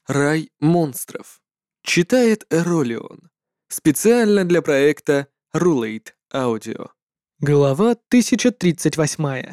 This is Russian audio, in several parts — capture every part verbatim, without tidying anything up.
Рай монстров. Читает Эролион. Специально для проекта Rulate Audio. Глава тысяча тридцать восемь.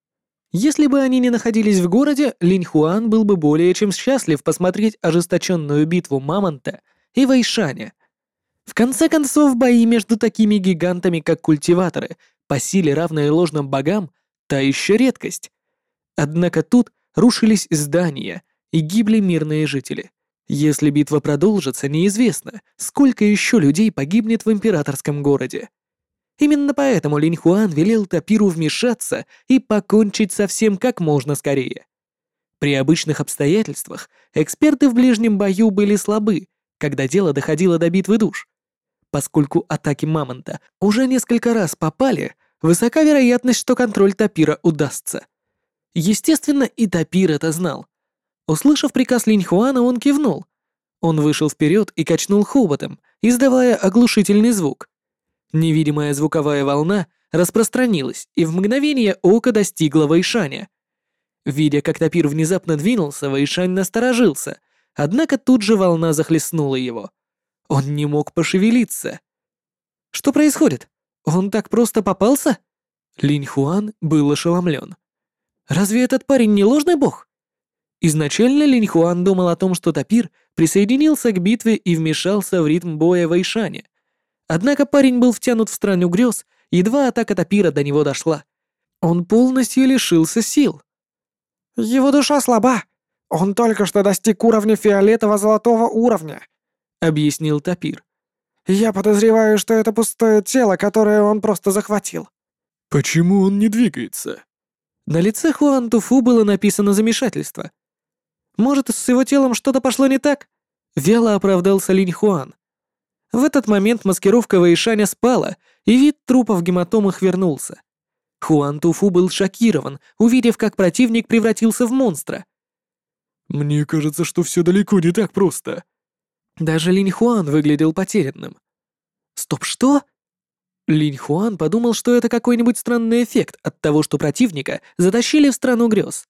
Если бы они не находились в городе, Линь Хуан был бы более чем счастлив посмотреть ожесточенную битву Мамонта и Вэйшаня. В конце концов, бои между такими гигантами, как культиваторы, по силе равные ложным богам, та еще редкость. Однако тут рушились здания и гибли мирные жители. Если битва продолжится, неизвестно, сколько еще людей погибнет в императорском городе. Именно поэтому Линь Хуан велел Тапиру вмешаться и покончить со всем как можно скорее. При обычных обстоятельствах эксперты в ближнем бою были слабы, когда дело доходило до битвы душ. Поскольку атаки Мамонта уже несколько раз попали, высока вероятность, что контроль Тапира удастся. Естественно, и Тапир это знал. Услышав приказ Линь Хуана, он кивнул. Он вышел вперед и качнул хоботом, издавая оглушительный звук. Невидимая звуковая волна распространилась и в мгновение ока достигла Вэйшаня. Видя, как Тапир внезапно двинулся, Вэйшань насторожился, однако тут же волна захлестнула его. Он не мог пошевелиться. Что происходит? Он так просто попался? Линь Хуан был ошеломлен. Разве этот парень не ложный бог? Изначально Линь Хуан думал о том, что Тапир присоединился к битве и вмешался в ритм боя Вэйшаня. Однако парень был втянут в страну грез, едва атака Тапира до него дошла. Он полностью лишился сил. «Его душа слаба. Он только что достиг уровня фиолетово-золотого уровня», — объяснил Тапир. «Я подозреваю, что это пустое тело, которое он просто захватил». Почему он не двигается? На лице Хуан Туфу было написано замешательство. Может, с его телом что-то пошло не так? Вяло оправдался Линь Хуан. В этот момент маскировка Вэйшаня спала, и вид трупа в гематомах вернулся. Хуан Туфу был шокирован, увидев, как противник превратился в монстра. Мне кажется, что все далеко не так просто. Даже Линь Хуан выглядел потерянным. Стоп, что? Линь Хуан подумал, что это какой-нибудь странный эффект от того, что противника затащили в страну грез.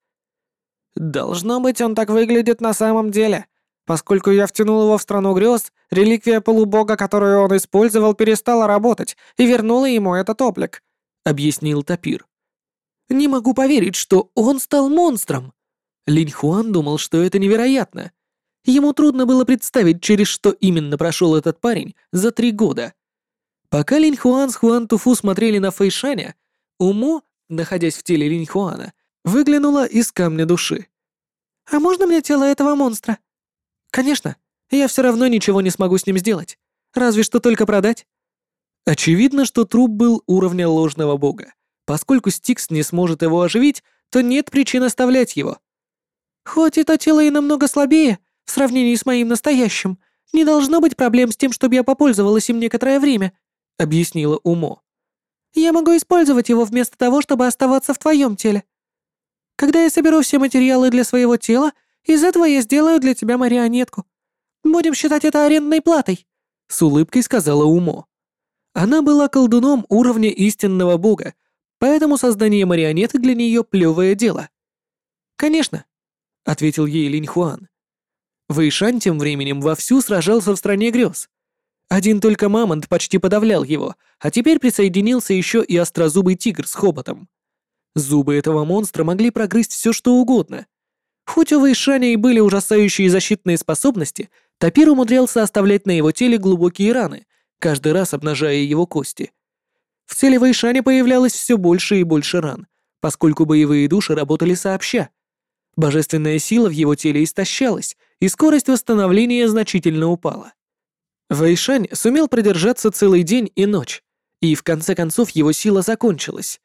«Должно быть, он так выглядит на самом деле. Поскольку я втянул его в страну грез, реликвия полубога, которую он использовал, перестала работать и вернула ему этот облик», — объяснил Тапир. «Не могу поверить, что он стал монстром!» Линь Хуан думал, что это невероятно. Ему трудно было представить, через что именно прошел этот парень за три года. Пока Линь Хуан с Хуан Туфу смотрели на Фэйшаня, Умо, находясь в теле Линь Хуана, выглянула из камня души. «А можно мне тело этого монстра?» «Конечно. Я все равно ничего не смогу с ним сделать. Разве что только продать». Очевидно, что труп был уровня ложного бога. Поскольку Стикс не сможет его оживить, то нет причин оставлять его. «Хоть это тело и намного слабее, в сравнении с моим настоящим, не должно быть проблем с тем, чтобы я попользовалась им некоторое время», — объяснила Умо. «Я могу использовать его вместо того, чтобы оставаться в твоем теле. Когда я соберу все материалы для своего тела, из этого я сделаю для тебя марионетку. Будем считать это арендной платой», — с улыбкой сказала Умо. Она была колдуном уровня истинного бога, поэтому создание марионеток для нее плевое дело. «Конечно», — ответил ей Линь Хуан. Вэйшань тем временем вовсю сражался в стране грез. Один только Мамонт почти подавлял его, а теперь присоединился еще и острозубый тигр с хоботом. Зубы этого монстра могли прогрызть все, что угодно. Хоть у Вэйшаня и были ужасающие защитные способности, Тапир умудрялся оставлять на его теле глубокие раны, каждый раз обнажая его кости. В теле Вэйшаня появлялось все больше и больше ран, поскольку боевые души работали сообща. Божественная сила в его теле истощалась, и скорость восстановления значительно упала. Вэйшань сумел продержаться целый день и ночь, и в конце концов его сила закончилась.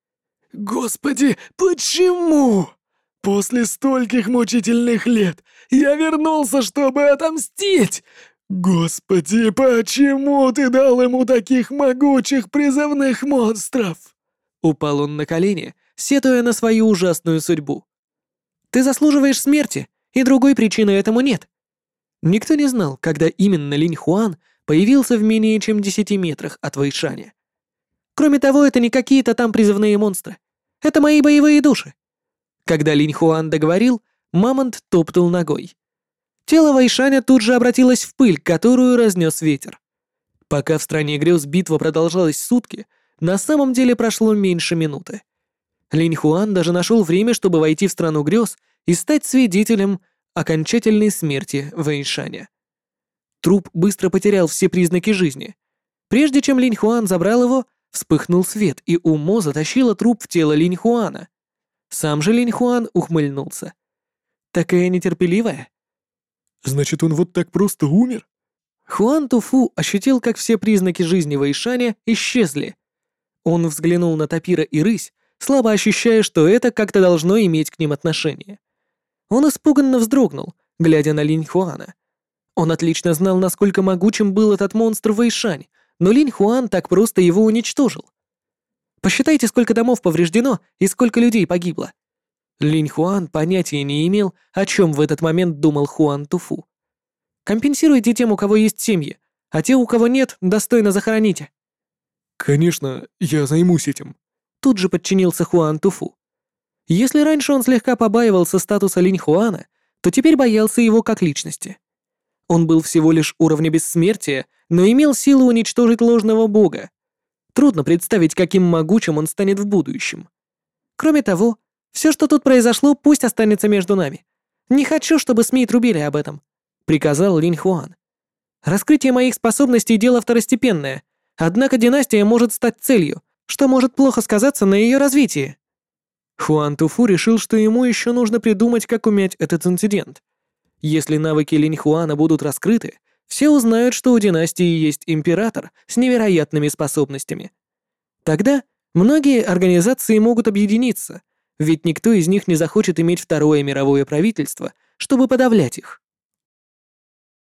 Господи, почему? После стольких мучительных лет я вернулся, чтобы отомстить. Господи, почему ты дал ему таких могучих призывных монстров? Упал он на колени, сетуя на свою ужасную судьбу. «Ты заслуживаешь смерти, и другой причины этому нет». Никто не знал, когда именно Линь Хуан появился в менее чем десяти метрах от Вэйшаня. Кроме того, это не какие-то там призывные монстры. Это мои боевые души. Когда Линь Хуан договорил, Мамонт топнул ногой. Тело Вэйшаня тут же обратилось в пыль, которую разнес ветер. Пока в стране грез битва продолжалась сутки, на самом деле прошло меньше минуты. Линь Хуан даже нашел время, чтобы войти в страну грез и стать свидетелем окончательной смерти Вэйшаня. Труп быстро потерял все признаки жизни. Прежде чем Линь Хуан забрал его, вспыхнул свет, и Умо затащила труп в тело Линь Хуана. Сам же Линь Хуан ухмыльнулся. Такая нетерпеливая. Значит, он вот так просто умер? Хуан Туфу ощутил, как все признаки жизни Вэйшаня исчезли. Он взглянул на Тапира и Рысь, слабо ощущая, что это как-то должно иметь к ним отношение. Он испуганно вздрогнул, глядя на Линь Хуана. Он отлично знал, насколько могучим был этот монстр Вэйшань, но Линь Хуан так просто его уничтожил. Посчитайте, сколько домов повреждено и сколько людей погибло. Линь Хуан понятия не имел, о чем в этот момент думал Хуан Туфу. Компенсируйте тем, у кого есть семьи, а те, у кого нет, достойно захороните. Конечно, я займусь этим. Тут же подчинился Хуан Туфу. Если раньше он слегка побаивался статуса Линь Хуана, то теперь боялся его как личности. Он был всего лишь уровня бессмертия, но имел силу уничтожить ложного бога. Трудно представить, каким могучим он станет в будущем. Кроме того, все, что тут произошло, пусть останется между нами. Не хочу, чтобы СМИ трубили об этом, приказал Линь Хуан. Раскрытие моих способностей — дело второстепенное, однако династия может стать целью, что может плохо сказаться на ее развитии. Хуан Туфу решил, что ему еще нужно придумать, как умять этот инцидент. Если навыки Линь Хуана будут раскрыты, все узнают, что у династии есть император с невероятными способностями. Тогда многие организации могут объединиться, ведь никто из них не захочет иметь второе мировое правительство, чтобы подавлять их.